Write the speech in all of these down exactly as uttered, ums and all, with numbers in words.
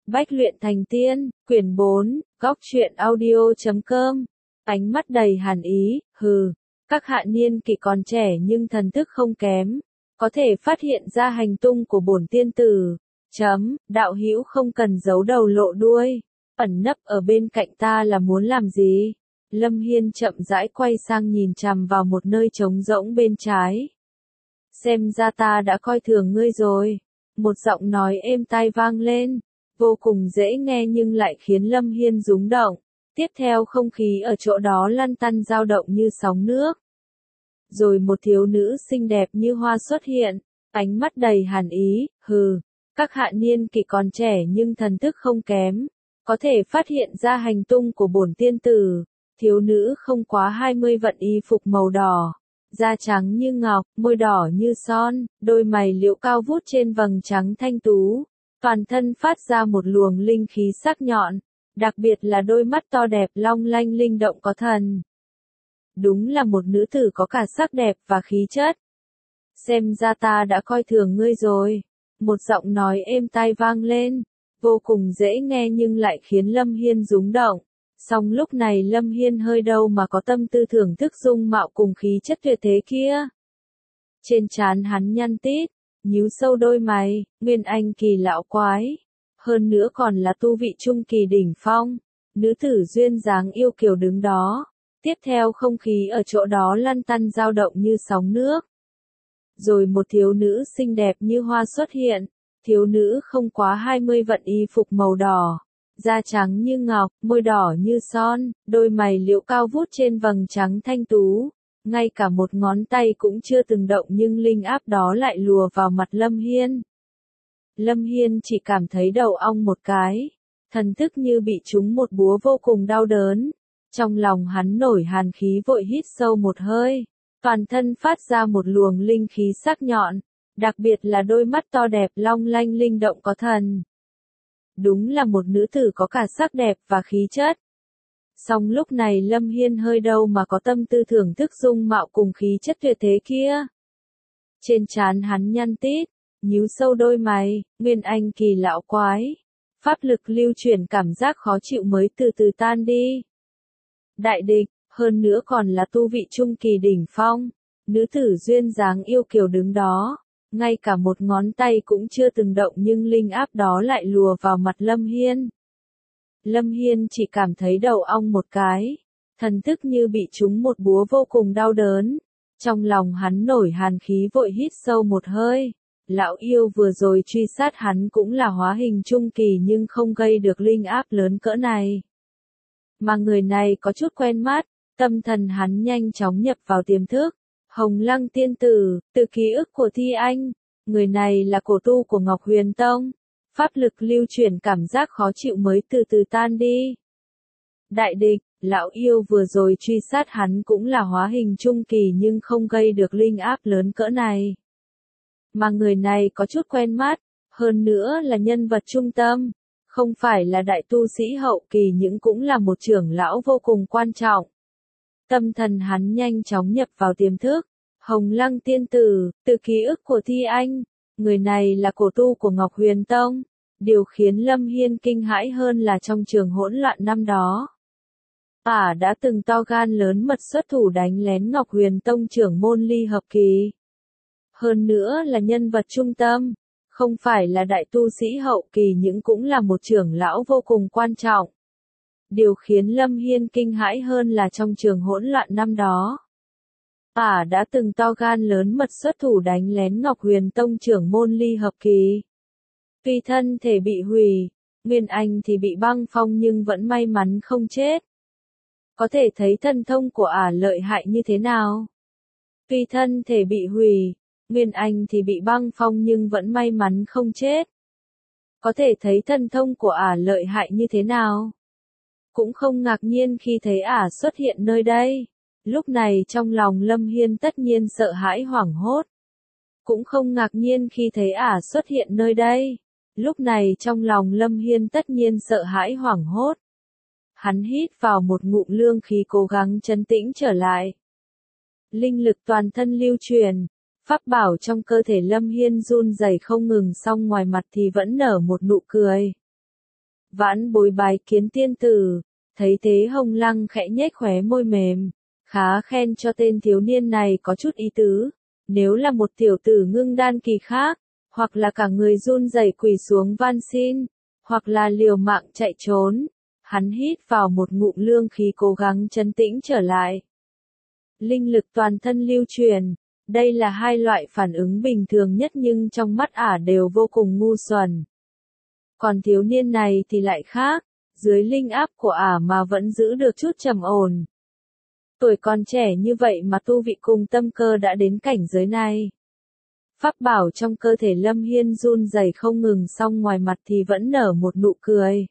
Bách luyện thành tiên, quyển bốn, góc truyện audio chấm com. Ánh mắt đầy hàn ý, hừ, các hạ niên kỷ còn trẻ nhưng thần thức không kém, có thể phát hiện ra hành tung của bổn tiên tử. Chấm, đạo hữu không cần giấu đầu lộ đuôi, ẩn nấp ở bên cạnh ta là muốn làm gì? Lâm Hiên chậm rãi quay sang nhìn chằm vào một nơi trống rỗng bên trái. Xem ra ta đã coi thường ngươi rồi. Một giọng nói êm tai vang lên, vô cùng dễ nghe nhưng lại khiến Lâm Hiên rúng động. Tiếp theo không khí ở chỗ đó lăn tăn dao động như sóng nước. Rồi một thiếu nữ xinh đẹp như hoa xuất hiện, ánh mắt đầy hàn ý, hừ, các hạ niên kỷ còn trẻ nhưng thần thức không kém, có thể phát hiện ra hành tung của bổn tiên tử. Thiếu nữ không quá hai mươi vận y phục màu đỏ, da trắng như ngọc, môi đỏ như son, đôi mày liễu cao vút trên vầng trắng thanh tú, toàn thân phát ra một luồng linh khí sắc nhọn, đặc biệt là đôi mắt to đẹp long lanh linh động có thần. Đúng là một nữ tử có cả sắc đẹp và khí chất. Xem ra ta đã coi thường ngươi rồi. Một giọng nói êm tai vang lên, vô cùng dễ nghe nhưng lại khiến Lâm Hiên rúng động. Song lúc này Lâm Hiên hơi đâu mà có tâm tư thưởng thức dung mạo cùng khí chất tuyệt thế kia. Trên trán hắn nhăn tít, nhíu sâu đôi mày, nguyên anh kỳ lão quái. Hơn nữa còn là tu vị trung kỳ đỉnh phong. Nữ tử duyên dáng yêu kiều đứng đó. Tiếp theo không khí ở chỗ đó lăn tăn dao động như sóng nước. Rồi một thiếu nữ xinh đẹp như hoa xuất hiện. Thiếu nữ không quá hai mươi vận y phục màu đỏ. Da trắng như ngọc, môi đỏ như son, đôi mày liễu cao vút trên vầng trắng thanh tú. Ngay cả một ngón tay cũng chưa từng động nhưng linh áp đó lại lùa vào mặt Lâm Hiên. Lâm Hiên chỉ cảm thấy đầu ong một cái, thần thức như bị trúng một búa vô cùng đau đớn. Trong lòng hắn nổi hàn khí vội hít sâu một hơi, toàn thân phát ra một luồng linh khí sắc nhọn, đặc biệt là đôi mắt to đẹp long lanh linh động có thần. Đúng là một nữ tử có cả sắc đẹp và khí chất. Song lúc này Lâm Hiên hơi đâu mà có tâm tư thưởng thức dung mạo cùng khí chất tuyệt thế kia. Trên trán hắn nhăn tít, nhíu sâu đôi mày, nguyên anh kỳ lão quái. Pháp lực lưu chuyển cảm giác khó chịu mới từ từ tan đi. Đại địch, hơn nữa còn là tu vị trung kỳ đỉnh phong. Nữ tử duyên dáng yêu kiều đứng đó. Ngay cả một ngón tay cũng chưa từng động nhưng linh áp đó lại lùa vào mặt Lâm Hiên. Lâm Hiên chỉ cảm thấy đầu ong một cái, thần thức như bị trúng một búa vô cùng đau đớn. Trong lòng hắn nổi hàn khí vội hít sâu một hơi. Lão yêu vừa rồi truy sát hắn cũng là hóa hình trung kỳ nhưng không gây được linh áp lớn cỡ này. Mà người này có chút quen mắt, tâm thần hắn nhanh chóng nhập vào tiềm thức. Hồng Lăng tiên tử, từ ký ức của Thi Anh, người này là cổ tu của Ngọc Huyền Tông. Pháp lực lưu chuyển cảm giác khó chịu mới từ từ tan đi. Đại địch, lão yêu vừa rồi truy sát hắn cũng là hóa hình trung kỳ nhưng không gây được linh áp lớn cỡ này. Mà người này có chút quen mắt, hơn nữa là nhân vật trung tâm, không phải là đại tu sĩ hậu kỳ nhưng cũng là một trưởng lão vô cùng quan trọng. Tâm thần hắn nhanh chóng nhập vào tiềm thức. Hồng Lăng tiên tử, từ ký ức của Thi Anh, người này là cổ tu của Ngọc Huyền Tông. Điều khiến Lâm Hiên kinh hãi hơn là trong trường hỗn loạn năm đó, ả đã từng to gan lớn mật xuất thủ đánh lén Ngọc Huyền Tông trưởng môn ly hợp kỳ. Hơn nữa là nhân vật trung tâm, không phải là đại tu sĩ hậu kỳ nhưng cũng là một trưởng lão vô cùng quan trọng. Điều khiến Lâm Hiên kinh hãi hơn là trong trường hỗn loạn năm đó, ả đã từng to gan lớn mật xuất thủ đánh lén Ngọc Huyền Tông trưởng môn ly hợp kỳ. Tuy thân thể bị hủy, nguyên anh thì bị băng phong nhưng vẫn may mắn không chết. Có thể thấy thần thông của ả lợi hại như thế nào. Tuy thân thể bị hủy, nguyên anh thì bị băng phong nhưng vẫn may mắn không chết. Có thể thấy thần thông của ả lợi hại như thế nào. Cũng không ngạc nhiên khi thấy ả xuất hiện nơi đây. Lúc này trong lòng Lâm Hiên tất nhiên sợ hãi hoảng hốt. Cũng không ngạc nhiên khi thấy ả xuất hiện nơi đây. Lúc này trong lòng Lâm Hiên tất nhiên sợ hãi hoảng hốt. Hắn hít vào một ngụm lương khí cố gắng trấn tĩnh trở lại. Linh lực toàn thân lưu truyền, pháp bảo trong cơ thể Lâm Hiên run rẩy không ngừng song ngoài mặt thì vẫn nở một nụ cười. Vãn Bối bái kiến tiên tử, thấy thế Hồng Lăng khẽ nhếch khóe môi mềm, khá khen cho tên thiếu niên này có chút ý tứ, nếu là một tiểu tử ngưng đan kỳ khác, hoặc là cả người run rẩy quỳ xuống van xin, hoặc là liều mạng chạy trốn. Hắn hít vào một ngụm lương khí cố gắng trấn tĩnh trở lại. Linh lực toàn thân lưu truyền, đây là hai loại phản ứng bình thường nhất nhưng trong mắt ả đều vô cùng ngu xuẩn. Còn thiếu niên này thì lại khác, dưới linh áp của ả mà vẫn giữ được chút trầm ổn. Tuổi còn trẻ như vậy mà tu vị cùng tâm cơ đã đến cảnh giới này. Pháp bảo trong cơ thể Lâm Hiên run rẩy không ngừng, song ngoài mặt thì vẫn nở một nụ cười.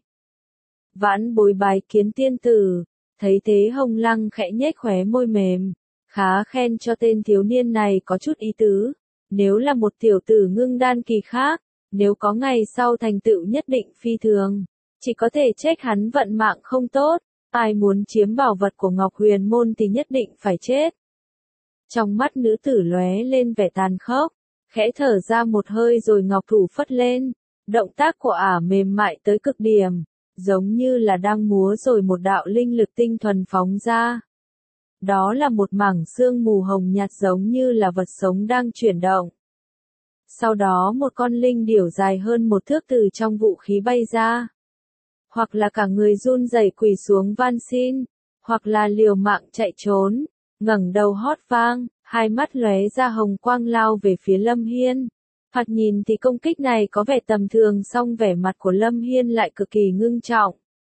Vãn Bối bái kiến tiên tử, thấy thế Hồng Lăng khẽ nhếch khóe môi mềm, khá khen cho tên thiếu niên này có chút ý tứ, nếu là một tiểu tử ngưng đan kỳ khác, nếu có ngày sau thành tựu nhất định phi thường, chỉ có thể trách hắn vận mạng không tốt, ai muốn chiếm bảo vật của Ngọc Huyền Môn thì nhất định phải chết. Trong mắt nữ tử lóe lên vẻ tàn khốc, khẽ thở ra một hơi rồi ngọc thủ phất lên, động tác của ả mềm mại tới cực điểm, giống như là đang múa rồi một đạo linh lực tinh thuần phóng ra. Đó là một mảng sương mù hồng nhạt giống như là vật sống đang chuyển động. Sau đó một con linh điểu dài hơn một thước từ trong vũ khí bay ra. Hoặc là cả người run rẩy quỳ xuống van xin, hoặc là liều mạng chạy trốn, ngẩng đầu hót vang, hai mắt lóe ra hồng quang lao về phía Lâm Hiên. Thoạt nhìn thì công kích này có vẻ tầm thường song vẻ mặt của Lâm Hiên lại cực kỳ ngưng trọng.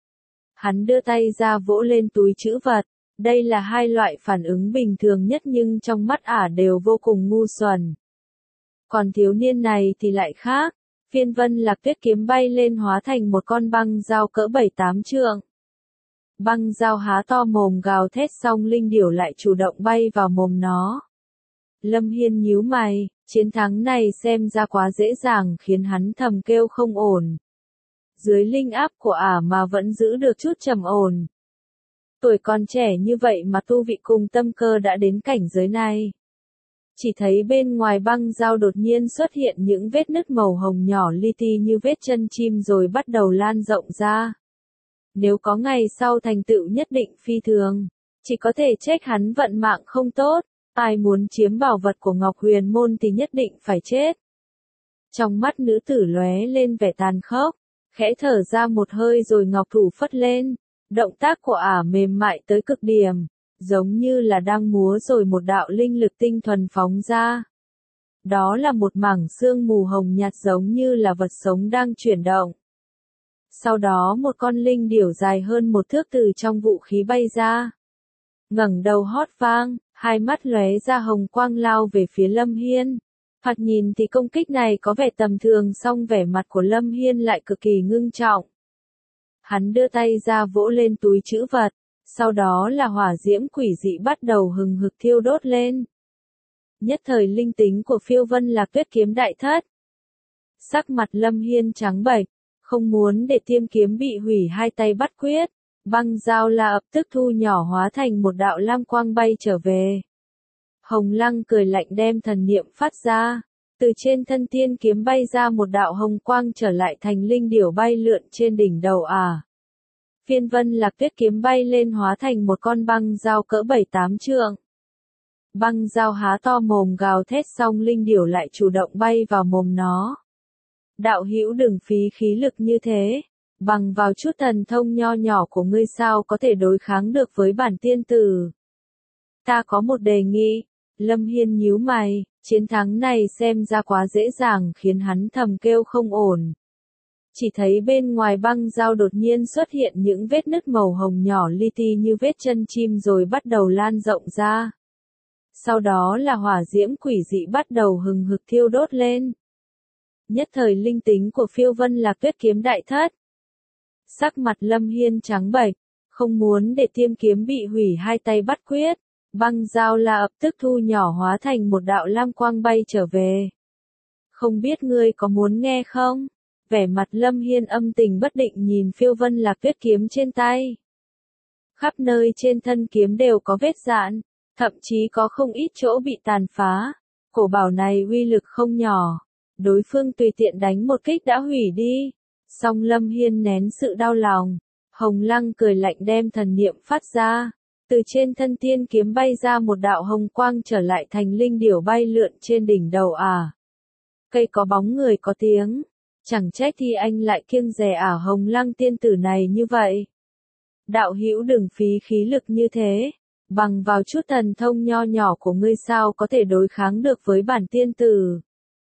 Hắn đưa tay ra vỗ lên túi trữ vật, đây là hai loại phản ứng bình thường nhất nhưng trong mắt ả đều vô cùng ngu xuẩn. Còn thiếu niên này thì lại khác, phiên vân lạc tuyết kiếm bay lên hóa thành một con băng dao cỡ bảy tám trượng. Băng dao há to mồm gào thét xong linh điểu lại chủ động bay vào mồm nó. Lâm Hiên nhíu mày, chiến thắng này xem ra quá dễ dàng khiến hắn thầm kêu không ổn. Dưới linh áp của ả mà vẫn giữ được chút trầm ổn. Tuổi còn trẻ như vậy mà tu vị cùng tâm cơ đã đến cảnh giới này. Chỉ thấy bên ngoài băng dao đột nhiên xuất hiện những vết nứt màu hồng nhỏ li ti như vết chân chim rồi bắt đầu lan rộng ra. Nếu có ngày sau thành tựu nhất định phi thường, chỉ có thể trách hắn vận mạng không tốt, ai muốn chiếm bảo vật của Ngọc Huyền Môn thì nhất định phải chết. Trong mắt nữ tử lóe lên vẻ tàn khốc, khẽ thở ra một hơi rồi ngọc thủ phất lên, động tác của ả mềm mại tới cực điểm, giống như là đang múa rồi một đạo linh lực tinh thuần phóng ra. Đó là một mảng sương mù hồng nhạt giống như là vật sống đang chuyển động. Sau đó một con linh điểu dài hơn một thước từ trong vũ khí bay ra. Ngẩng đầu hót vang, hai mắt lóe ra hồng quang lao về phía Lâm Hiên. Thoạt nhìn thì công kích này có vẻ tầm thường song vẻ mặt của Lâm Hiên lại cực kỳ ngưng trọng. Hắn đưa tay ra vỗ lên túi trữ vật, sau đó là hỏa diễm quỷ dị bắt đầu hừng hực thiêu đốt lên. Nhất thời linh tính của phiêu vân lạc tuyết kiếm đại thất. Sắc mặt Lâm Hiên trắng bệch, không muốn để tiêm kiếm bị hủy hai tay bắt quyết, băng dao la ập tức thu nhỏ hóa thành một đạo lam quang bay trở về. Hồng Lăng cười lạnh đem thần niệm phát ra, từ trên thân tiên kiếm bay ra một đạo hồng quang trở lại thành linh điểu bay lượn trên đỉnh đầu ả. Phiên vân lạc tuyết kiếm bay lên hóa thành một con băng dao cỡ bảy tám trượng. Băng dao há to mồm gào thét xong linh điểu lại chủ động bay vào mồm nó. Đạo hữu đừng phí khí lực như thế, bằng vào chút thần thông nho nhỏ của ngươi sao có thể đối kháng được với bản tiên tử. Ta có một đề nghị, Lâm Hiên nhíu mày, chiến thắng này xem ra quá dễ dàng khiến hắn thầm kêu không ổn. Chỉ thấy bên ngoài băng dao đột nhiên xuất hiện những vết nứt màu hồng nhỏ li ti như vết chân chim rồi bắt đầu lan rộng ra. Sau đó là hỏa diễm quỷ dị bắt đầu hừng hực thiêu đốt lên. Nhất thời linh tính của phiêu vân lạc tuyết kiếm đại thất. Sắc mặt Lâm Hiên trắng bệch, không muốn để tiêm kiếm bị hủy hai tay bắt quyết, băng dao la ập tức thu nhỏ hóa thành một đạo lam quang bay trở về. Không biết ngươi có muốn nghe không? Vẻ mặt Lâm Hiên âm tình bất định nhìn phiêu vân lạc tuyết kiếm trên tay. Khắp nơi trên thân kiếm đều có vết rạn, thậm chí có không ít chỗ bị tàn phá. Cổ bảo này uy lực không nhỏ, đối phương tùy tiện đánh một kích đã hủy đi. Song Lâm Hiên nén sự đau lòng. Hồng Lăng cười lạnh đem thần niệm phát ra. Từ trên thân tiên kiếm bay ra một đạo hồng quang trở lại thành linh điểu bay lượn trên đỉnh đầu à. Cây có bóng người có tiếng. Chẳng trách thì anh lại kiêng dè ả Hồng Lăng tiên tử này như vậy. Đạo hữu đừng phí khí lực như thế. Bằng vào chút thần thông nho nhỏ của ngươi sao có thể đối kháng được với bản tiên tử.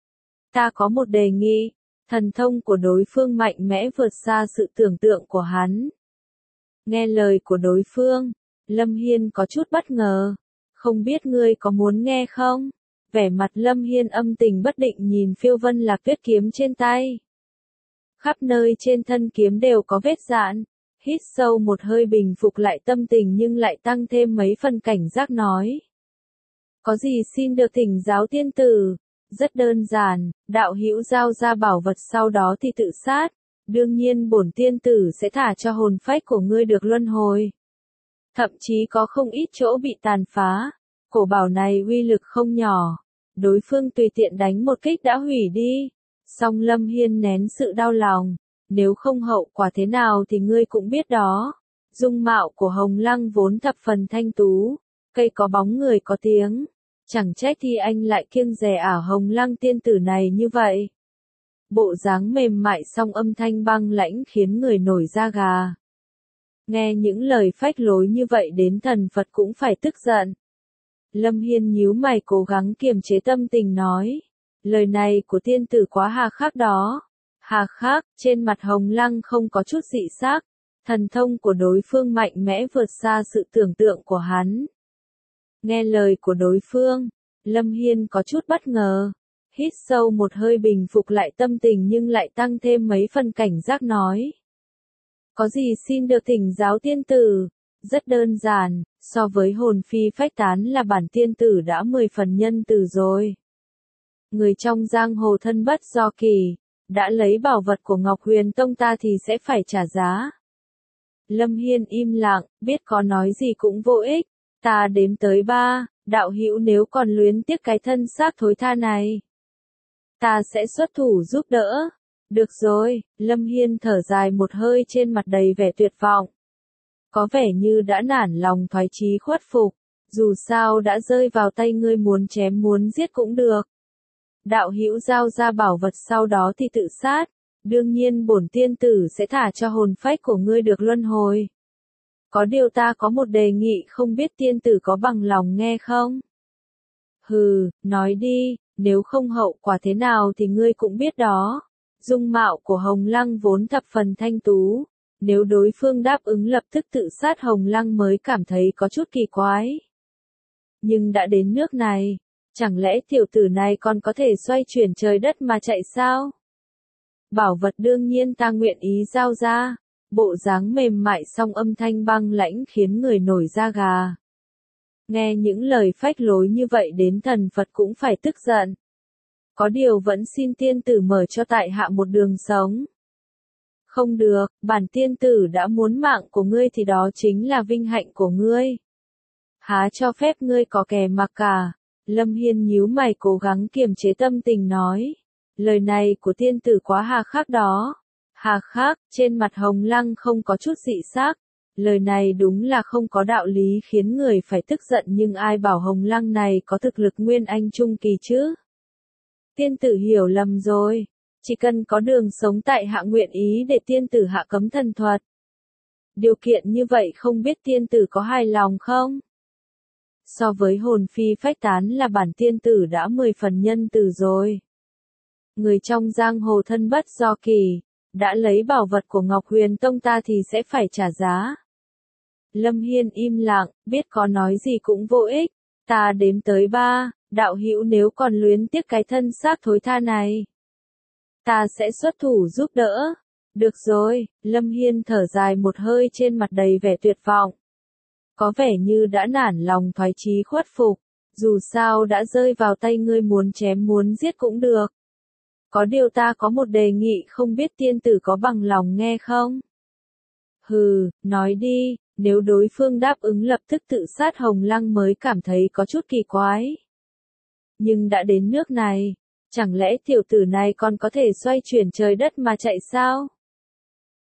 Ta có một đề nghị. Thần thông của đối phương mạnh mẽ vượt xa sự tưởng tượng của hắn. Nghe lời của đối phương, Lâm Hiên có chút bất ngờ. Không biết ngươi có muốn nghe không? Vẻ mặt Lâm Hiên âm tình bất định nhìn phiêu vân lạc tuyết kiếm trên tay. Khắp nơi trên thân kiếm đều có vết dạn. Hít sâu một hơi bình phục lại tâm tình nhưng lại tăng thêm mấy phần cảnh giác nói. Có gì xin được thỉnh giáo tiên tử? Rất đơn giản, đạo hữu giao ra bảo vật sau đó thì tự sát. Đương nhiên bổn tiên tử sẽ thả cho hồn phách của ngươi được luân hồi. Thậm chí có không ít chỗ bị tàn phá. Cổ bảo này uy lực không nhỏ. Đối phương tùy tiện đánh một kích đã hủy đi. Song Lâm Hiên nén sự đau lòng. Nếu không hậu quả thế nào thì ngươi cũng biết đó. Dung mạo của Hồng Lăng vốn thập phần thanh tú. Cây có bóng người có tiếng. Chẳng trách thì anh lại kiêng dè ả Hồng Lăng tiên tử này như vậy. Bộ dáng mềm mại song âm thanh băng lãnh khiến người nổi da gà. Nghe những lời phách lối như vậy đến thần Phật cũng phải tức giận. Lâm Hiên nhíu mày cố gắng kiềm chế tâm tình nói. Lời này của tiên tử quá hà khắc đó. Hà khắc, trên mặt Hồng Lăng không có chút dị sắc. Thần thông của đối phương mạnh mẽ vượt xa sự tưởng tượng của hắn. Nghe lời của đối phương, Lâm Hiên có chút bất ngờ. Hít sâu một hơi bình phục lại tâm tình nhưng lại tăng thêm mấy phần cảnh giác nói. Có gì xin được thỉnh giáo tiên tử? Rất đơn giản, so với hồn phi phách tán là bản tiên tử đã mười phần nhân từ rồi. Người trong giang hồ thân bất do kỳ, đã lấy bảo vật của Ngọc Huyền Tông ta thì sẽ phải trả giá. Lâm Hiên im lặng, biết có nói gì cũng vô ích. Ta đếm tới ba, đạo hữu nếu còn luyến tiếc cái thân xác thối tha này. Ta sẽ xuất thủ giúp đỡ. Được rồi, Lâm Hiên thở dài một hơi trên mặt đầy vẻ tuyệt vọng. Có vẻ như đã nản lòng thoái chí khuất phục. Dù sao đã rơi vào tay ngươi muốn chém muốn giết cũng được. Đạo hữu giao ra bảo vật sau đó thì tự sát. Đương nhiên bổn tiên tử sẽ thả cho hồn phách của ngươi được luân hồi. Có điều ta có một đề nghị không biết tiên tử có bằng lòng nghe không? Hừ, nói đi, nếu không hậu quả thế nào thì ngươi cũng biết đó. Dung mạo của Hồng Lăng vốn thập phần thanh tú. Nếu đối phương đáp ứng lập tức tự sát Hồng Lăng mới cảm thấy có chút kỳ quái. Nhưng đã đến nước này, chẳng lẽ tiểu tử này còn có thể xoay chuyển trời đất mà chạy sao? Bảo vật đương nhiên ta nguyện ý giao ra. Bộ dáng mềm mại song âm thanh băng lãnh khiến người nổi da gà. Nghe những lời phách lối như vậy đến thần Phật cũng phải tức giận. Có điều vẫn xin tiên tử mở cho tại hạ một đường sống. Không được, bản tiên tử đã muốn mạng của ngươi thì đó chính là vinh hạnh của ngươi. Há cho phép ngươi có kẻ mặc cả. Lâm Hiên nhíu mày cố gắng kiềm chế tâm tình nói. Lời này của tiên tử quá hà khắc đó. Hà khắc, trên mặt Hồng Lăng không có chút dị sắc. Lời này đúng là không có đạo lý khiến người phải tức giận nhưng ai bảo Hồng Lăng này có thực lực nguyên anh trung kỳ chứ? Tiên tử hiểu lầm rồi. Chỉ cần có đường sống tại hạ nguyện ý để tiên tử hạ cấm thần thuật. Điều kiện như vậy không biết tiên tử có hài lòng không? So với hồn phi phách tán là bản tiên tử đã mười phần nhân từ rồi. Người trong giang hồ thân bất do kỳ, đã lấy bảo vật của Ngọc Huyền Tông ta thì sẽ phải trả giá. Lâm Hiên im lặng, biết có nói gì cũng vô ích. Ta đếm tới ba, đạo hữu nếu còn luyến tiếc cái thân xác thối tha này. Ta sẽ xuất thủ giúp đỡ. Được rồi, Lâm Hiên thở dài một hơi trên mặt đầy vẻ tuyệt vọng. Có vẻ như đã nản lòng thoái chí khuất phục. Dù sao đã rơi vào tay ngươi muốn chém muốn giết cũng được. Có điều ta có một đề nghị không biết tiên tử có bằng lòng nghe không? Hừ, nói đi, nếu đối phương đáp ứng lập tức tự sát Hồng Lăng mới cảm thấy có chút kỳ quái. Nhưng đã đến nước này, chẳng lẽ tiểu tử này còn có thể xoay chuyển trời đất mà chạy sao?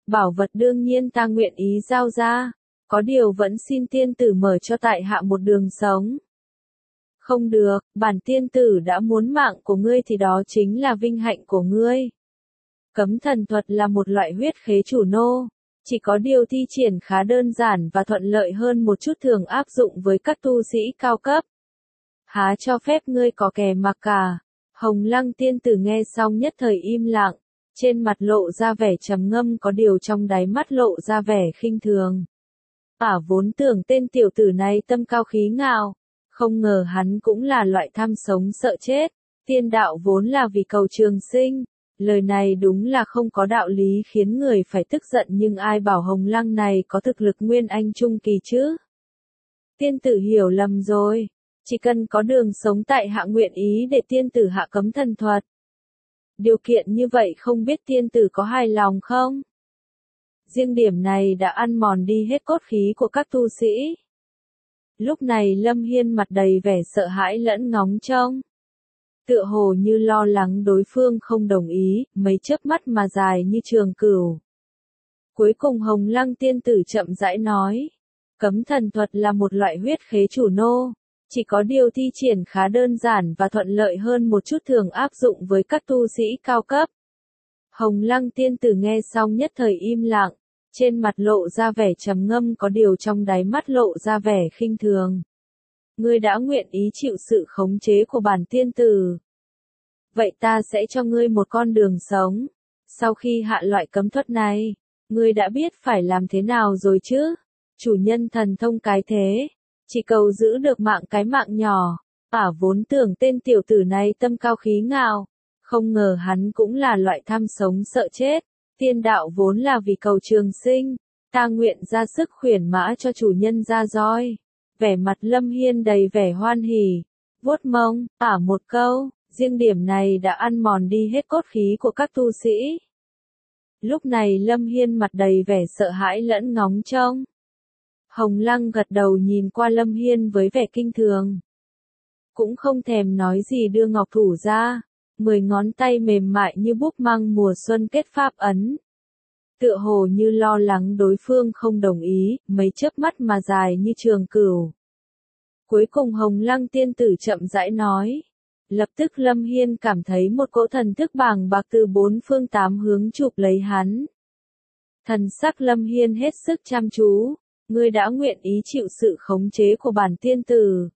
Bảo vật đương nhiên ta nguyện ý giao ra, có điều vẫn xin tiên tử mở cho tại hạ một đường sống. Không được, bản tiên tử đã muốn mạng của ngươi thì đó chính là vinh hạnh của ngươi. Cấm thần thuật là một loại huyết khế chủ nô, chỉ có điều thi triển khá đơn giản và thuận lợi hơn một chút thường áp dụng với các tu sĩ cao cấp. Há cho phép ngươi có kẻ mặc cả. Hồng Lăng tiên tử nghe xong nhất thời im lặng, trên mặt lộ ra vẻ trầm ngâm có điều trong đáy mắt lộ ra vẻ khinh thường. Ả vốn tưởng tên tiểu tử này tâm cao khí ngạo, không ngờ hắn cũng là loại tham sống sợ chết, tiên đạo vốn là vì cầu trường sinh, lời này đúng là không có đạo lý khiến người phải tức giận nhưng ai bảo Hồng Lăng này có thực lực nguyên anh trung kỳ chứ. Tiên tử hiểu lầm rồi, chỉ cần có đường sống tại hạ nguyện ý để tiên tử hạ cấm thần thuật. Điều kiện như vậy không biết tiên tử có hài lòng không? Riêng điểm này đã ăn mòn đi hết cốt khí của các tu sĩ. Lúc này Lâm Hiên mặt đầy vẻ sợ hãi lẫn ngóng trông. Tựa hồ như lo lắng đối phương không đồng ý, mấy chớp mắt mà dài như trường cửu. Cuối cùng Hồng Lăng tiên tử chậm rãi nói. Cấm thần thuật là một loại huyết khế chủ nô, chỉ có điều thi triển khá đơn giản và thuận lợi hơn một chút thường áp dụng với các tu sĩ cao cấp. Hồng Lăng tiên tử nghe xong nhất thời im lặng, trên mặt lộ ra vẻ trầm ngâm có điều trong đáy mắt lộ ra vẻ khinh thường. Ngươi đã nguyện ý chịu sự khống chế của bản tiên tử. Vậy ta sẽ cho ngươi một con đường sống. Sau khi hạ loại cấm thuật này, ngươi đã biết phải làm thế nào rồi chứ? Chủ nhân thần thông cái thế, chỉ cầu giữ được mạng cái mạng nhỏ. Ả vốn tưởng tên tiểu tử này tâm cao khí ngạo, không ngờ hắn cũng là loại tham sống sợ chết. Tiên đạo vốn là vì cầu trường sinh, ta nguyện ra sức khuyển mã cho chủ nhân ra roi. Vẻ mặt Lâm Hiên đầy vẻ hoan hỉ, vuốt mông, Ả một câu, riêng điểm này đã ăn mòn đi hết cốt khí của các tu sĩ. Lúc này Lâm Hiên mặt đầy vẻ sợ hãi lẫn ngóng trông. Hồng Lăng gật đầu nhìn qua Lâm Hiên với vẻ kinh thường. Cũng không thèm nói gì đưa ngọc thủ ra, mười ngón tay mềm mại như búp măng mùa xuân kết pháp ấn. Tựa hồ như lo lắng đối phương không đồng ý, mấy chớp mắt mà dài như trường cửu. Cuối cùng Hồng Lăng tiên tử chậm rãi nói. Lập tức Lâm Hiên cảm thấy một cỗ thần thức bàng bạc từ bốn phương tám hướng chụp lấy hắn. Thần sắc Lâm Hiên hết sức chăm chú. Ngươi đã nguyện ý chịu sự khống chế của bản tiên tử.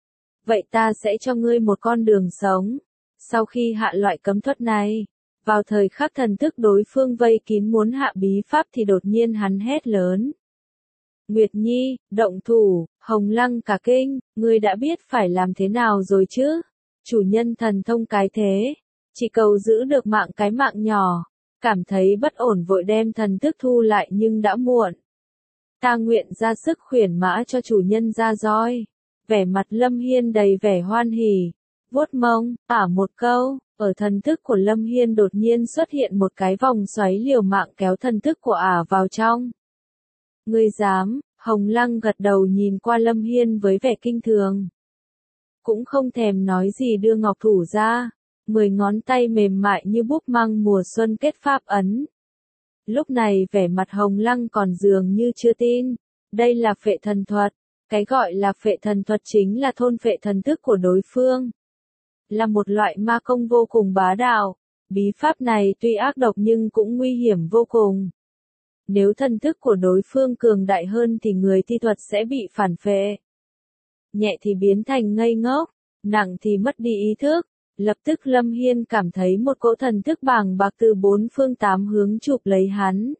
Vậy ta sẽ cho ngươi một con đường sống. Sau khi hạ loại cấm thuật này, vào thời khắc thần thức đối phương vây kín muốn hạ bí pháp thì đột nhiên hắn hét lớn. Nguyệt Nhi, động thủ, Hồng Lăng cả kinh, ngươi đã biết phải làm thế nào rồi chứ? Chủ nhân thần thông cái thế, chỉ cầu giữ được mạng cái mạng nhỏ, cảm thấy bất ổn vội đem thần thức thu lại nhưng đã muộn. Ta nguyện ra sức khuyển mã cho chủ nhân ra roi. Vẻ mặt Lâm Hiên đầy vẻ hoan hỉ, vuốt mông, Ả một câu, ở thần thức của Lâm Hiên đột nhiên xuất hiện một cái vòng xoáy liều mạng kéo thần thức của Ả vào trong. Ngươi dám? Hồng Lăng gật đầu nhìn qua Lâm Hiên với vẻ kinh thường. Cũng không thèm nói gì đưa ngọc thủ ra, mười ngón tay mềm mại như búp măng mùa xuân kết pháp ấn. Lúc này vẻ mặt Hồng Lăng còn dường như chưa tin, đây là phệ thần thuật, cái gọi là phệ thần thuật chính là thôn phệ thần thức của đối phương. Là một loại ma công vô cùng bá đạo, bí pháp này tuy ác độc nhưng cũng nguy hiểm vô cùng. Nếu thần thức của đối phương cường đại hơn thì người thi thuật sẽ bị phản phệ. Nhẹ thì biến thành ngây ngốc, nặng thì mất đi ý thức. Lập tức Lâm Hiên cảm thấy một cỗ thần thức bàng bạc từ bốn phương tám hướng chụp lấy hắn.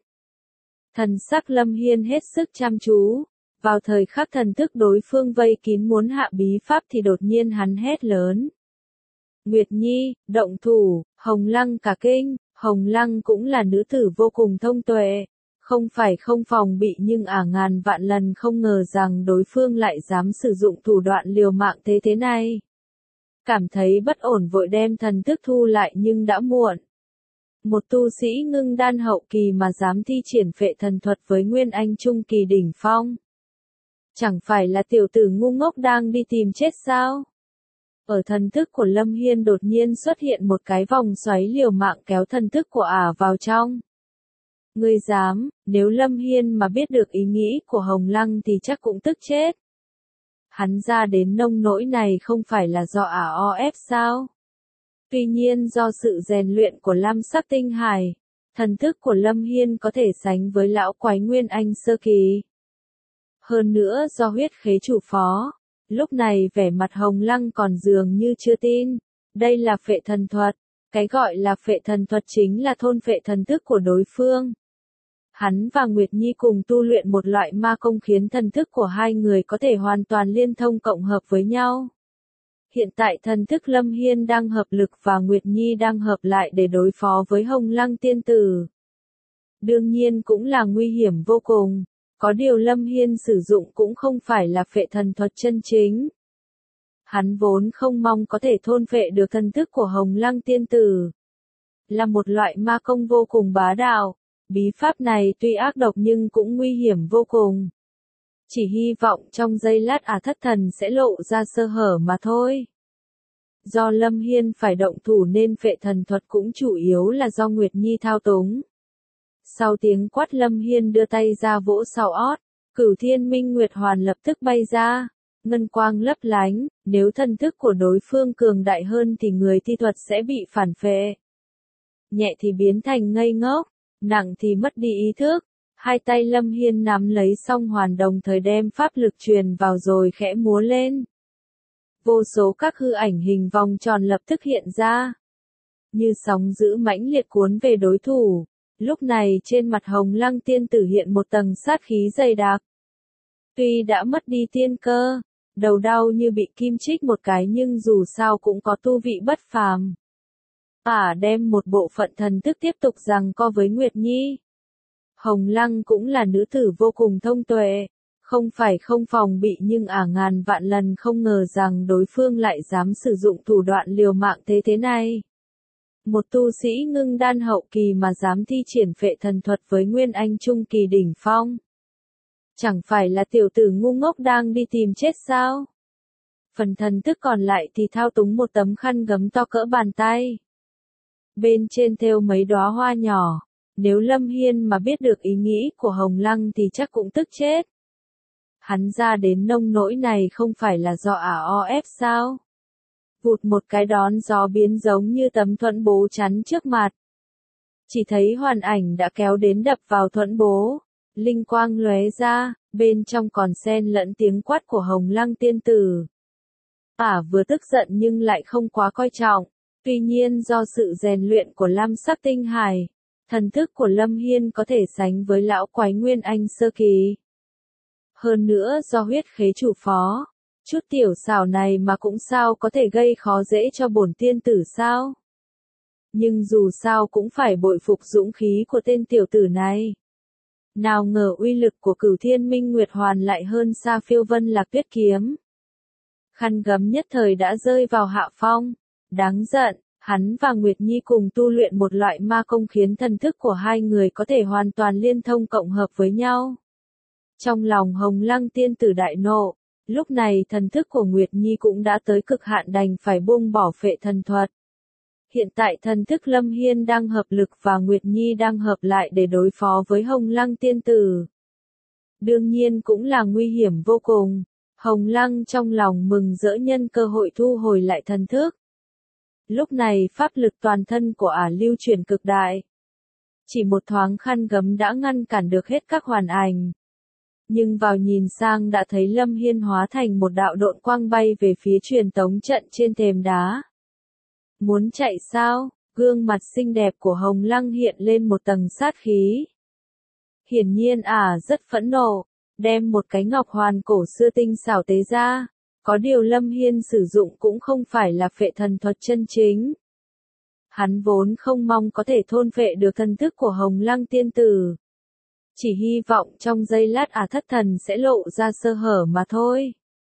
Thần sắc Lâm Hiên hết sức chăm chú. Vào thời khắc thần thức đối phương vây kín muốn hạ bí pháp thì đột nhiên hắn hét lớn. Nguyệt Nhi, động thủ, Hồng Lăng cả kinh, Hồng Lăng cũng là nữ tử vô cùng thông tuệ. Không phải không phòng bị nhưng ả ngàn vạn lần không ngờ rằng đối phương lại dám sử dụng thủ đoạn liều mạng thế thế này. Cảm thấy bất ổn vội đem thần thức thu lại nhưng đã muộn. Một tu sĩ ngưng đan hậu kỳ mà dám thi triển phệ thần thuật với nguyên anh trung kỳ đỉnh phong. Chẳng phải là tiểu tử ngu ngốc đang đi tìm chết sao? Ở thần thức của Lâm Hiên đột nhiên xuất hiện một cái vòng xoáy liều mạng kéo thần thức của ả vào trong. Ngươi dám, nếu Lâm Hiên mà biết được ý nghĩ của Hồng Lăng thì chắc cũng tức chết. Hắn ra đến nông nỗi này không phải là do ả o ép sao? Tuy nhiên do sự rèn luyện của Lam Sắc Tinh Hải, thần thức của Lâm Hiên có thể sánh với lão quái Nguyên Anh sơ kỳ. Hơn nữa do huyết khế chủ phó, lúc này vẻ mặt Hồng Lăng còn dường như chưa tin. Đây là phệ thần thuật. Cái gọi là phệ thần thuật chính là thôn phệ thần thức của đối phương. Hắn và Nguyệt Nhi cùng tu luyện một loại ma công khiến thần thức của hai người có thể hoàn toàn liên thông cộng hợp với nhau. Hiện tại thần thức Lâm Hiên đang hợp lực và Nguyệt Nhi đang hợp lại để đối phó với Hồng Lăng tiên tử. Đương nhiên cũng là nguy hiểm vô cùng. Có điều Lâm Hiên sử dụng cũng không phải là phệ thần thuật chân chính. Hắn vốn không mong có thể thôn phệ được thần thức của Hồng Lăng tiên tử. Là một loại ma công vô cùng bá đạo. Bí pháp này tuy ác độc nhưng cũng nguy hiểm vô cùng. Chỉ hy vọng trong giây lát ả thất thần sẽ lộ ra sơ hở mà thôi. Do Lâm Hiên phải động thủ nên phệ thần thuật cũng chủ yếu là do Nguyệt Nhi thao túng. Sau tiếng quát Lâm Hiên đưa tay ra vỗ sau ót, Cửu Thiên Minh Nguyệt Hoàn lập tức bay ra, ngân quang lấp lánh, nếu thần thức của đối phương cường đại hơn thì người thi thuật sẽ bị phản phệ. Nhẹ thì biến thành ngây ngốc, nặng thì mất đi ý thức. Hai tay Lâm Hiên nắm lấy song hoàn đồng thời đem pháp lực truyền vào rồi khẽ múa lên. Vô số các hư ảnh hình vòng tròn lập tức hiện ra. Như sóng dữ mãnh liệt cuốn về đối thủ. Lúc này trên mặt Hồng Lăng tiên tử hiện một tầng sát khí dày đặc. Tuy đã mất đi tiên cơ, đầu đau như bị kim chích một cái nhưng dù sao cũng có tu vị bất phàm. Ả đem một bộ phận thần thức tiếp tục giằng co với Nguyệt Nhi. Hồng Lăng cũng là nữ tử vô cùng thông tuệ, không phải không phòng bị nhưng ả ngàn vạn lần không ngờ rằng đối phương lại dám sử dụng thủ đoạn liều mạng thế thế này. Một tu sĩ ngưng đan hậu kỳ mà dám thi triển phệ thần thuật với Nguyên Anh trung kỳ đỉnh phong. Chẳng phải là tiểu tử ngu ngốc đang đi tìm chết sao? Phần thần thức còn lại thì thao túng một tấm khăn gấm to cỡ bàn tay. Bên trên thêu mấy đóa hoa nhỏ. Nếu Lâm Hiên mà biết được ý nghĩ của Hồng Lăng thì chắc cũng tức chết. Hắn ra đến nông nỗi này không phải là do ả o ép sao? Vụt một cái đón gió biến giống như tấm thuẫn bố chắn trước mặt. Chỉ thấy hoàn ảnh đã kéo đến đập vào thuẫn bố. Linh quang lóe ra, bên trong còn xen lẫn tiếng quát của Hồng Lăng tiên tử. Ả vừa tức giận nhưng lại không quá coi trọng. Tuy nhiên do sự rèn luyện của Lam Sắc Tinh Hải, thần thức của Lâm Hiên có thể sánh với lão quái Nguyên Anh sơ kỳ. Hơn nữa do huyết khế chủ phó, chút tiểu xảo này mà cũng sao có thể gây khó dễ cho bổn tiên tử sao? Nhưng dù sao cũng phải bội phục dũng khí của tên tiểu tử này. Nào ngờ uy lực của Cửu Thiên Minh Nguyệt Hoàn lại hơn xa Phiêu Vân Lạc Tuyết kiếm. Khăn gấm nhất thời đã rơi vào hạ phong, đáng giận. Hắn và Nguyệt Nhi cùng tu luyện một loại ma công khiến thần thức của hai người có thể hoàn toàn liên thông cộng hợp với nhau. Trong lòng Hồng Lăng tiên tử đại nộ, lúc này thần thức của Nguyệt Nhi cũng đã tới cực hạn đành phải buông bỏ phệ thần thuật. Hiện tại thần thức Lâm Hiên đang hợp lực và Nguyệt Nhi đang hợp lại để đối phó với Hồng Lăng tiên tử. Đương nhiên cũng là nguy hiểm vô cùng. Hồng Lăng trong lòng mừng rỡ nhân cơ hội thu hồi lại thần thức. Lúc này pháp lực toàn thân của ả lưu chuyển cực đại. Chỉ một thoáng khăn gấm đã ngăn cản được hết các hoàn ảnh. Nhưng vào nhìn sang đã thấy Lâm Hiên hóa thành một đạo độn quang bay về phía truyền tống trận trên thềm đá. Muốn chạy sao? Gương mặt xinh đẹp của Hồng Lăng hiện lên một tầng sát khí. Hiển nhiên ả rất phẫn nộ, đem một cái ngọc hoàn cổ xưa tinh xảo tế ra. Có điều Lâm Hiên sử dụng cũng không phải là phệ thần thuật chân chính. Hắn vốn không mong có thể thôn phệ được thần thức của Hồng Lăng tiên tử. Chỉ hy vọng trong giây lát ả thất thần sẽ lộ ra sơ hở mà thôi.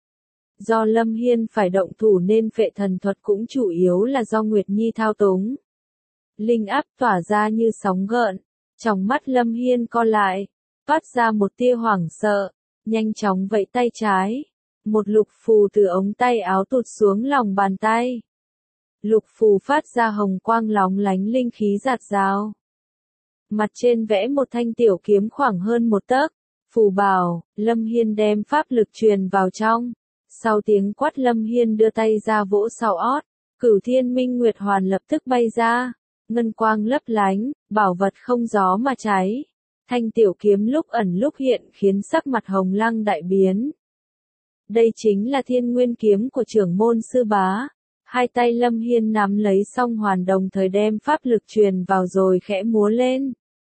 Do Lâm Hiên phải động thủ nên phệ thần thuật cũng chủ yếu là do Nguyệt Nhi thao túng. Linh áp tỏa ra như sóng gợn, trong mắt Lâm Hiên co lại, phát ra một tia hoảng sợ, nhanh chóng vẫy tay trái. Một lục phù từ ống tay áo tụt xuống lòng bàn tay. Lục phù phát ra hồng quang lóng lánh linh khí rạt rào. Mặt trên vẽ một thanh tiểu kiếm khoảng hơn một tấc. Phù bảo, Lâm Hiên đem pháp lực truyền vào trong. Sau tiếng quát Lâm Hiên đưa tay ra vỗ sau ót. Cửu Thiên Minh Nguyệt Hoàn lập tức bay ra. Ngân quang lấp lánh, bảo vật không gió mà cháy. Thanh tiểu kiếm lúc ẩn lúc hiện khiến sắc mặt Hồng Lăng đại biến. Đây chính là Thiên Nguyên kiếm của trưởng môn sư bá. Hai tay Lâm Hiên nắm lấy song hoàn đồng thời đem pháp lực truyền vào rồi khẽ múa lên.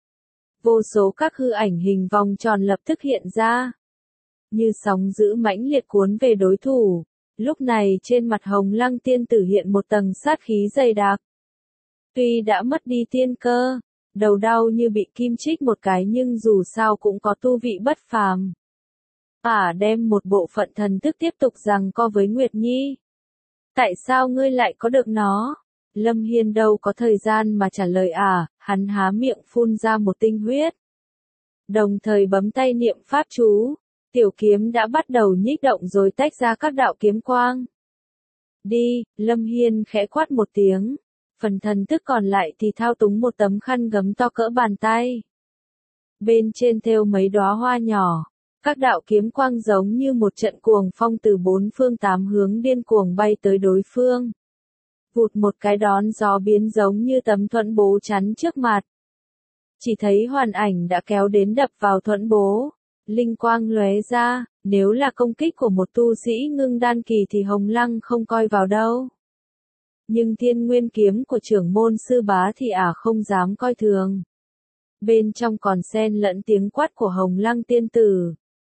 Vô số các hư ảnh hình vòng tròn lập tức hiện ra. Như sóng dữ mãnh liệt cuốn về đối thủ. Lúc này trên mặt Hồng Lăng tiên tử hiện một tầng sát khí dày đặc. Tuy đã mất đi tiên cơ, đầu đau như bị kim chích một cái nhưng dù sao cũng có tu vị bất phàm. Ả đem một bộ phận thần thức tiếp tục giằng co với Nguyệt Nhi. Tại sao ngươi lại có được nó? Lâm Hiên đâu có thời gian mà trả lời Ả, hắn há miệng phun ra một tinh huyết. Đồng thời bấm tay niệm pháp chú, tiểu kiếm đã bắt đầu nhích động rồi tách ra các đạo kiếm quang. Đi, Lâm Hiên khẽ quát một tiếng. Phần thần thức còn lại thì thao túng một tấm khăn gấm to cỡ bàn tay. Bên trên thêu mấy đóa hoa nhỏ, các đạo kiếm quang giống như một trận cuồng phong từ bốn phương tám hướng điên cuồng bay tới đối phương. Vụt một cái đón gió biến giống như tấm thuẫn bố chắn trước mặt. Chỉ thấy hoàn ảnh đã kéo đến đập vào thuẫn bố. Linh quang lóe ra, nếu là công kích của một tu sĩ ngưng đan kỳ thì Hồng Lăng không coi vào đâu. Nhưng Thiên Nguyên kiếm của trưởng môn sư bá thì Ả không dám coi thường. Bên trong còn xen lẫn tiếng quát của Hồng Lăng tiên tử.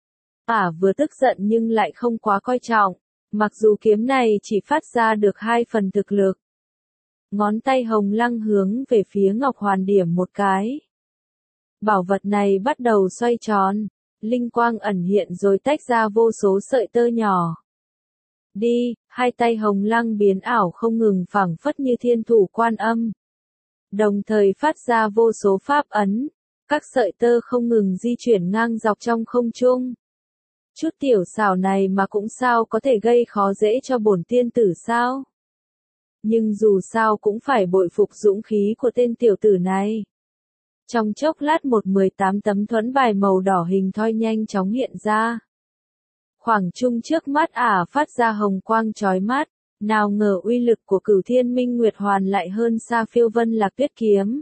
Ả vừa tức giận nhưng lại không quá coi trọng, mặc dù kiếm này chỉ phát ra được hai phần thực lực. Ngón tay Hồng Lăng hướng về phía Ngọc Hoàn điểm một cái. Bảo vật này bắt đầu xoay tròn, linh quang ẩn hiện rồi tách ra vô số sợi tơ nhỏ. Đi, hai tay Hồng Lăng biến ảo không ngừng phảng phất như thiên thủ quan âm. Đồng thời phát ra vô số pháp ấn, các sợi tơ không ngừng di chuyển ngang dọc trong không trung. Chút tiểu xảo này mà cũng sao có thể gây khó dễ cho bổn tiên tử sao? Nhưng dù sao cũng phải bội phục dũng khí của tên tiểu tử này. Trong chốc lát một mười tám tấm thuẫn bài màu đỏ hình thoi nhanh chóng hiện ra. Khoảng trung trước mắt Ả phát ra hồng quang chói mắt, nào ngờ uy lực của Cửu Thiên Minh Nguyệt Hoàn lại hơn xa Phiêu Vân Lạc Tuyết kiếm.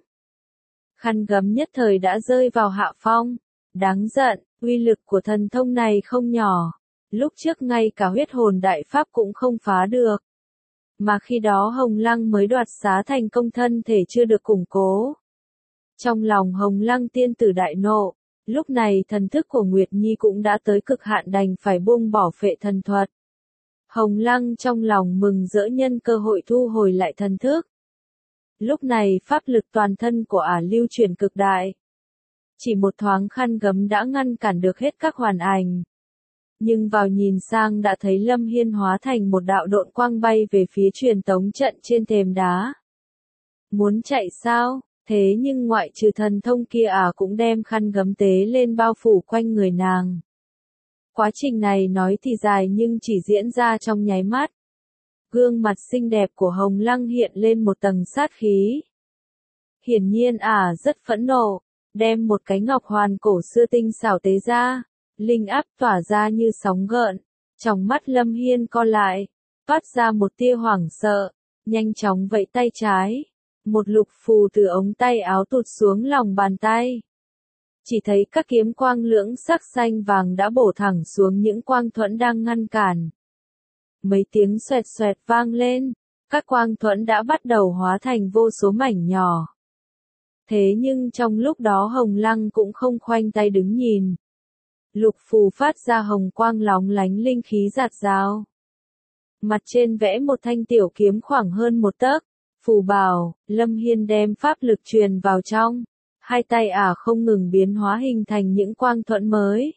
Khăn gấm nhất thời đã rơi vào hạ phong, đáng giận, uy lực của thần thông này không nhỏ, lúc trước ngay cả huyết hồn đại pháp cũng không phá được. Mà khi đó Hồng Lăng mới đoạt xá thành công thân thể chưa được củng cố. Trong lòng Hồng Lăng tiên tử đại nộ. Lúc này thần thức của Nguyệt Nhi cũng đã tới cực hạn đành phải buông bỏ phệ thần thuật. Hồng Lăng trong lòng mừng rỡ nhân cơ hội thu hồi lại thần thức. Lúc này pháp lực toàn thân của Ả lưu chuyển cực đại. Chỉ một thoáng khăn gấm đã ngăn cản được hết các hoàn ảnh. Nhưng vào nhìn sang đã thấy Lâm Hiên hóa thành một đạo độn quang bay về phía truyền tống trận trên thềm đá. Muốn chạy sao? Thế nhưng ngoại trừ thần thông kia Ả cũng đem khăn gấm tế lên bao phủ quanh người nàng. Quá trình này nói thì dài nhưng chỉ diễn ra trong nháy mắt. Gương mặt xinh đẹp của Hồng Lăng hiện lên một tầng sát khí. Hiển nhiên Ả rất phẫn nộ, đem một cái ngọc hoàn cổ xưa tinh xảo tế ra, linh áp tỏa ra như sóng gợn, trong mắt Lâm Hiên co lại, phát ra một tia hoảng sợ, nhanh chóng vẫy tay trái. Một lục phù từ ống tay áo tụt xuống lòng bàn tay. Chỉ thấy các kiếm quang lưỡng sắc xanh vàng đã bổ thẳng xuống những quang thuẫn đang ngăn cản. Mấy tiếng xoẹt xoẹt vang lên, các quang thuẫn đã bắt đầu hóa thành vô số mảnh nhỏ. Thế nhưng trong lúc đó Hồng Lăng cũng không khoanh tay đứng nhìn. Lục phù phát ra hồng quang lóng lánh linh khí rạt rào. Mặt trên vẽ một thanh tiểu kiếm khoảng hơn một tấc. Phù bảo, Lâm Hiên đem pháp lực truyền vào trong. Hai tay Ả không ngừng biến hóa hình thành những quang thuẫn mới.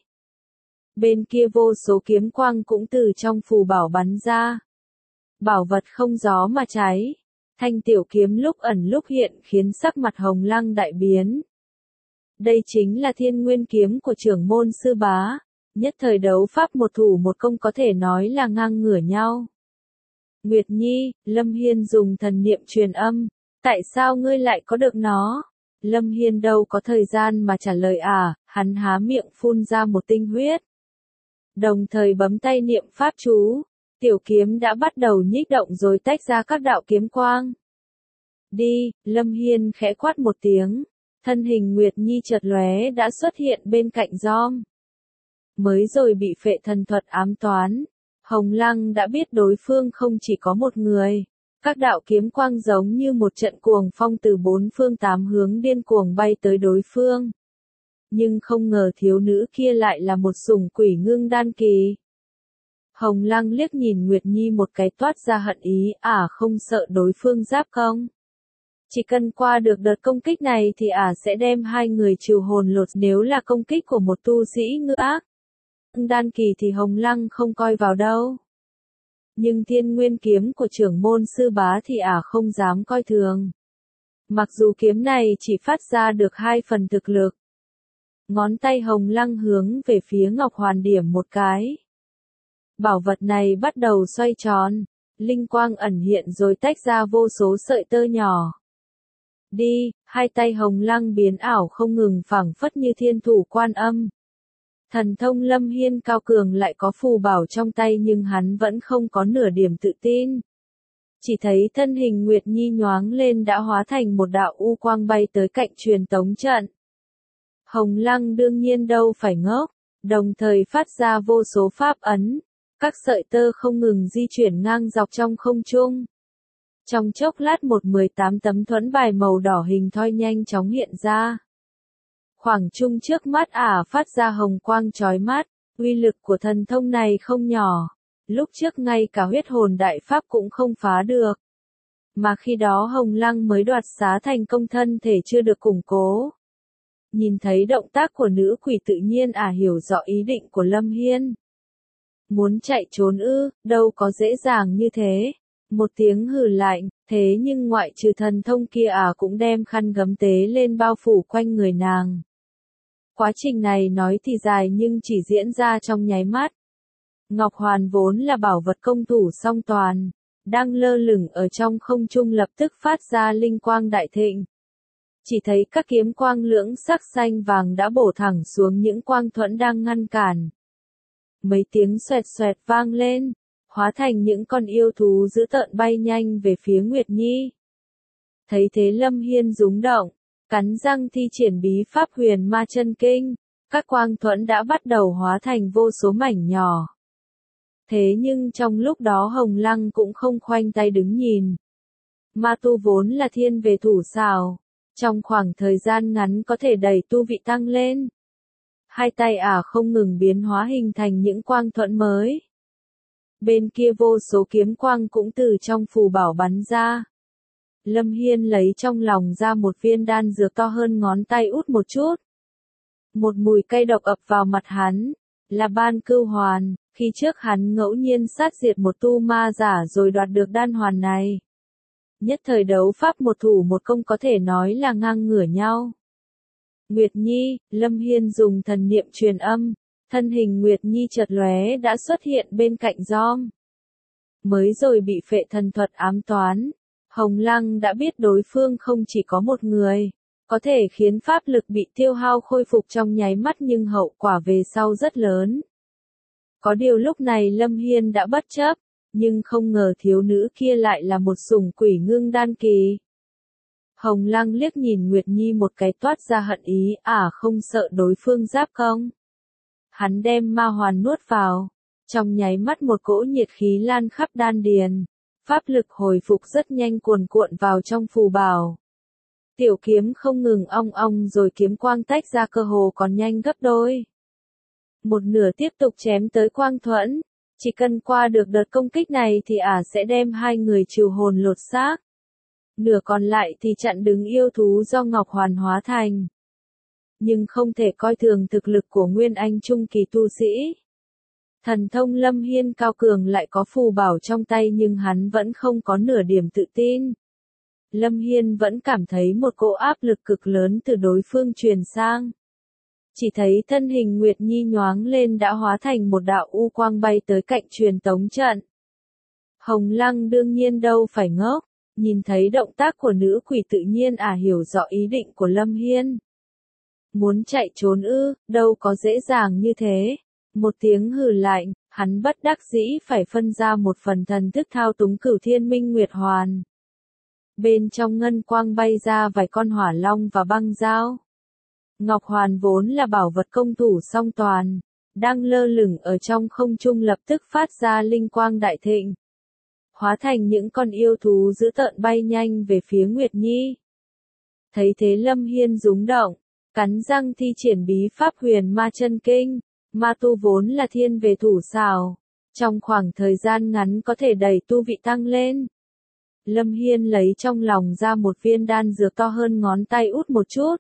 Bên kia vô số kiếm quang cũng từ trong phù bảo bắn ra. Bảo vật không gió mà cháy. Thanh tiểu kiếm lúc ẩn lúc hiện khiến sắc mặt Hồng Lăng đại biến. Đây chính là Thiên Nguyên kiếm của trưởng môn sư bá. Nhất thời đấu pháp một thủ một công có thể nói là ngang ngửa nhau. Nguyệt Nhi, Lâm Hiên dùng thần niệm truyền âm. Tại sao ngươi lại có được nó? Lâm Hiên đâu có thời gian mà trả lời à, hắn há miệng phun ra một tinh huyết. Đồng thời bấm tay niệm pháp chú, tiểu kiếm đã bắt đầu nhích động rồi tách ra các đạo kiếm quang. Đi, Lâm Hiên khẽ quát một tiếng, thân hình Nguyệt Nhi chợt lóe đã xuất hiện bên cạnh Giom. Mới rồi bị phệ thần thuật ám toán, Hồng Lăng đã biết đối phương không chỉ có một người. Các đạo kiếm quang giống như một trận cuồng phong từ bốn phương tám hướng điên cuồng bay tới đối phương. Nhưng không ngờ thiếu nữ kia lại là một sủng quỷ ngưng đan kỳ. Hồng Lăng liếc nhìn Nguyệt Nhi một cái toát ra hận ý, ả à không sợ đối phương giáp công. Chỉ cần qua được đợt công kích này thì ả à sẽ đem hai người trừ hồn lột, nếu là công kích của một tu sĩ ngự ác. Ngưng đan kỳ thì Hồng Lăng không coi vào đâu. Nhưng thiên nguyên kiếm của trưởng môn sư bá thì ả à không dám coi thường. Mặc dù kiếm này chỉ phát ra được hai phần thực lực. Ngón tay Hồng Lăng hướng về phía Ngọc Hoàn điểm một cái. Bảo vật này bắt đầu xoay tròn, linh quang ẩn hiện rồi tách ra vô số sợi tơ nhỏ. Đi, hai tay Hồng Lăng biến ảo không ngừng phảng phất như thiên thủ Quan Âm. Thần thông Lâm Hiên cao cường lại có phù bảo trong tay nhưng hắn vẫn không có nửa điểm tự tin. Chỉ thấy thân hình Nguyệt Nhi nhoáng lên đã hóa thành một đạo u quang bay tới cạnh truyền tống trận. Hồng Lăng đương nhiên đâu phải ngốc, đồng thời phát ra vô số pháp ấn, các sợi tơ không ngừng di chuyển ngang dọc trong không trung. Trong chốc lát một mười tám tấm thuẫn bài màu đỏ hình thoi nhanh chóng hiện ra. Khoảng trung trước mắt ả phát ra hồng quang chói mắt, uy lực của thần thông này không nhỏ. Lúc trước ngay cả huyết hồn đại pháp cũng không phá được. Mà khi đó Hồng Lăng mới đoạt xá thành công, thân thể chưa được củng cố. Nhìn thấy động tác của nữ quỷ tự nhiên ả hiểu rõ ý định của Lâm Hiên. Muốn chạy trốn ư, đâu có dễ dàng như thế. Một tiếng hừ lạnh, thế nhưng ngoại trừ thần thông kia ả cũng đem khăn gấm tế lên bao phủ quanh người nàng. Quá trình này nói thì dài nhưng chỉ diễn ra trong nháy mắt. Ngọc Hoàn vốn là bảo vật công thủ song toàn, đang lơ lửng ở trong không trung lập tức phát ra linh quang đại thịnh. Chỉ thấy các kiếm quang lưỡng sắc xanh vàng đã bổ thẳng xuống những quang thuẫn đang ngăn cản. Mấy tiếng xoẹt xoẹt vang lên, hóa thành những con yêu thú dữ tợn bay nhanh về phía Nguyệt Nhi. Thấy thế Lâm Hiên rúng động, cắn răng thi triển bí pháp Huyền Ma Chân Kinh, các quang thuẫn đã bắt đầu hóa thành vô số mảnh nhỏ. Thế nhưng trong lúc đó Hồng Lăng cũng không khoanh tay đứng nhìn. Ma tu vốn là thiên về thủ xảo, trong khoảng thời gian ngắn có thể đẩy tu vị tăng lên. Hai tay ả không ngừng biến hóa hình thành những quang thuẫn mới. Bên kia vô số kiếm quang cũng từ trong phù bảo bắn ra. Lâm Hiên lấy trong lòng ra một viên đan dược to hơn ngón tay út một chút. Một mùi cay độc ập vào mặt hắn, là ban cưu hoàn, khi trước hắn ngẫu nhiên sát diệt một tu ma giả rồi đoạt được đan hoàn này. Nhất thời đấu pháp một thủ một công có thể nói là ngang ngửa nhau. Nguyệt Nhi, Lâm Hiên dùng thần niệm truyền âm, thân hình Nguyệt Nhi chợt lóe đã xuất hiện bên cạnh Giom. Mới rồi bị phệ thần thuật ám toán, Hồng Lăng đã biết đối phương không chỉ có một người, có thể khiến pháp lực bị tiêu hao khôi phục trong nháy mắt nhưng hậu quả về sau rất lớn. Có điều lúc này Lâm Hiên đã bất chấp, nhưng không ngờ thiếu nữ kia lại là một sủng quỷ ngưng đan kỳ. Hồng Lăng liếc nhìn Nguyệt Nhi một cái toát ra hận ý, ả à không sợ đối phương giáp công. Hắn đem ma hoàn nuốt vào, trong nháy mắt một cỗ nhiệt khí lan khắp đan điền, pháp lực hồi phục rất nhanh cuồn cuộn vào trong phù bảo. Tiểu kiếm không ngừng ong ong rồi kiếm quang tách ra cơ hồ còn nhanh gấp đôi. Một nửa tiếp tục chém tới quang thuẫn, chỉ cần qua được đợt công kích này thì ả sẽ đem hai người trừ hồn lột xác. Nửa còn lại thì chặn đứng yêu thú do Ngọc Hoàn hóa thành. Nhưng không thể coi thường thực lực của Nguyên Anh trung kỳ tu sĩ. Thần thông Lâm Hiên cao cường lại có phù bảo trong tay nhưng hắn vẫn không có nửa điểm tự tin. Lâm Hiên vẫn cảm thấy một cỗ áp lực cực lớn từ đối phương truyền sang. Chỉ thấy thân hình Nguyệt Nhi nhoáng lên đã hóa thành một đạo u quang bay tới cạnh truyền tống trận. Hồng Lăng đương nhiên đâu phải ngốc, Nhìn thấy động tác của nữ quỷ tự nhiên ả hiểu rõ ý định của Lâm Hiên. Muốn chạy trốn ư, đâu có dễ dàng như thế. Một tiếng hừ lạnh, hắn bất đắc dĩ phải phân ra một phần thần thức thao túng Cửu Thiên Minh Nguyệt Hoàn. Bên trong ngân quang bay ra vài con hỏa long và băng dao. Ngọc Hoàn vốn là bảo vật công thủ song toàn, đang lơ lửng ở trong không trung lập tức phát ra linh quang đại thịnh. Hóa thành những con yêu thú dữ tợn bay nhanh về phía Nguyệt Nhi. Thấy thế Lâm Hiên rúng động, cắn răng thi triển bí pháp Huyền Ma Chân Kinh, ma tu vốn là thiên về thủ xảo, trong khoảng thời gian ngắn có thể đẩy tu vị tăng lên. Lâm Hiên lấy trong lòng ra một viên đan dược to hơn ngón tay út một chút.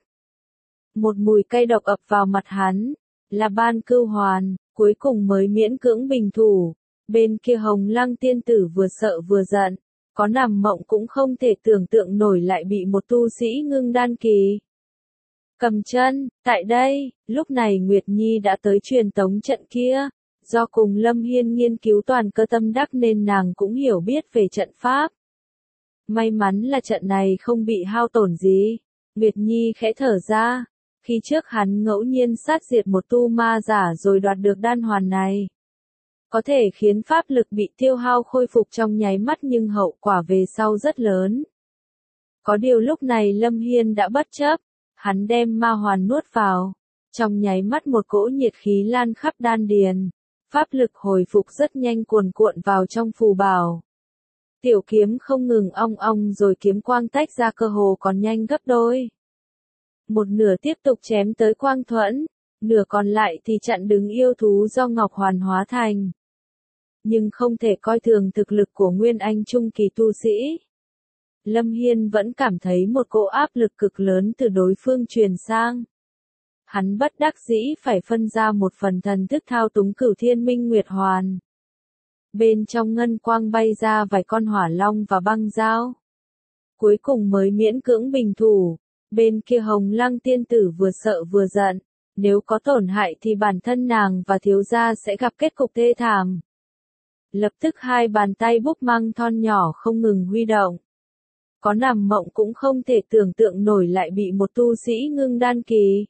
Một mùi cay độc ập vào mặt hắn, là Ban Cưu Hoàn, cuối cùng mới miễn cưỡng bình thủ. Bên kia Hồng Lăng tiên tử vừa sợ vừa giận, có nằm mộng cũng không thể tưởng tượng nổi lại bị một tu sĩ ngưng đan kỳ cầm chân. Tại đây, lúc này Nguyệt Nhi đã tới truyền tống trận kia, do cùng Lâm Hiên nghiên cứu toàn cơ tâm đắc nên nàng cũng hiểu biết về trận pháp. May mắn là trận này không bị hao tổn gì. Nguyệt Nhi khẽ thở ra, khi trước hắn ngẫu nhiên sát diệt một tu ma giả rồi đoạt được đan hoàn này. Có thể khiến pháp lực bị tiêu hao khôi phục trong nháy mắt nhưng hậu quả về sau rất lớn. Có điều lúc này Lâm Hiên đã bất chấp, hắn đem ma hoàn nuốt vào. Trong nháy mắt một cỗ nhiệt khí lan khắp đan điền, pháp lực hồi phục rất nhanh cuồn cuộn vào trong phù bảo. Tiểu kiếm không ngừng ong ong rồi kiếm quang tách ra cơ hồ còn nhanh gấp đôi. Một nửa tiếp tục chém tới Quang Thuẫn, nửa còn lại thì chặn đứng yêu thú do Ngọc Hoàn hóa thành. Nhưng không thể coi thường thực lực của Nguyên Anh trung kỳ tu sĩ. Lâm Hiên vẫn cảm thấy một cỗ áp lực cực lớn từ đối phương truyền sang. Hắn bất đắc dĩ phải phân ra một phần thần thức thao túng Cửu Thiên Minh Nguyệt Hoàn. Bên trong ngân quang bay ra vài con hỏa long và băng dao. Cuối cùng mới miễn cưỡng bình thủ. Bên kia Hồng Lăng tiên tử vừa sợ vừa giận, nếu có tổn hại thì bản thân nàng và thiếu gia sẽ gặp kết cục thê thảm. Lập tức hai bàn tay búp măng thon nhỏ không ngừng huy động. Có nằm mộng cũng không thể tưởng tượng nổi lại bị một tu sĩ ngưng đan kỳ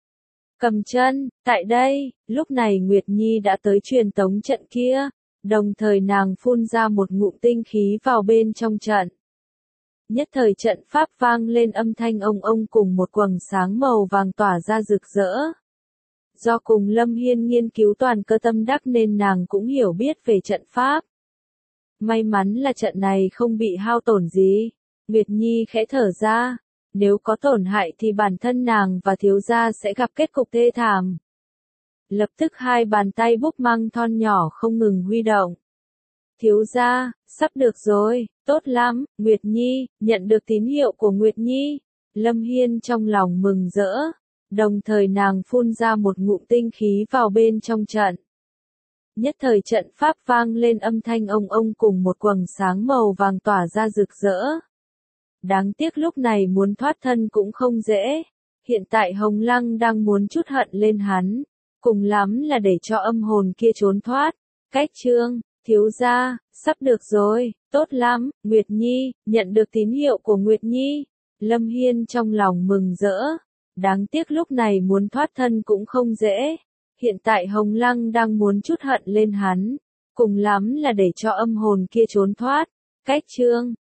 cầm chân. Tại đây, lúc này Nguyệt Nhi đã tới truyền tống trận kia, đồng thời nàng phun ra một ngụm tinh khí vào bên trong trận. Nhất thời trận pháp vang lên âm thanh ông ông cùng một quầng sáng màu vàng tỏa ra rực rỡ. Do cùng Lâm Hiên nghiên cứu toàn cơ tâm đắc nên nàng cũng hiểu biết về trận pháp. May mắn là trận này không bị hao tổn gì. Nguyệt Nhi khẽ thở ra, nếu có tổn hại thì bản thân nàng và thiếu gia sẽ gặp kết cục thê thảm. Lập tức hai bàn tay búp măng thon nhỏ không ngừng huy động. Thiếu gia, sắp được rồi, tốt lắm, Nguyệt Nhi, nhận được tín hiệu của Nguyệt Nhi. Lâm Hiên trong lòng mừng rỡ, đồng thời nàng phun ra một ngụm tinh khí vào bên trong trận. Nhất thời trận pháp vang lên âm thanh ông ông cùng một quầng sáng màu vàng tỏa ra rực rỡ. Đáng tiếc lúc này muốn thoát thân cũng không dễ. Hiện tại Hồng Lăng đang muốn trút hận lên hắn, cùng lắm là để cho âm hồn kia trốn thoát. Cách chương, thiếu gia, sắp được rồi, tốt lắm, Nguyệt Nhi, nhận được tín hiệu của Nguyệt Nhi. Lâm Hiên trong lòng mừng rỡ. Đáng tiếc lúc này muốn thoát thân cũng không dễ. Hiện tại Hồng Lăng đang muốn trút hận lên hắn, cùng lắm là để cho âm hồn kia trốn thoát. Cách chương,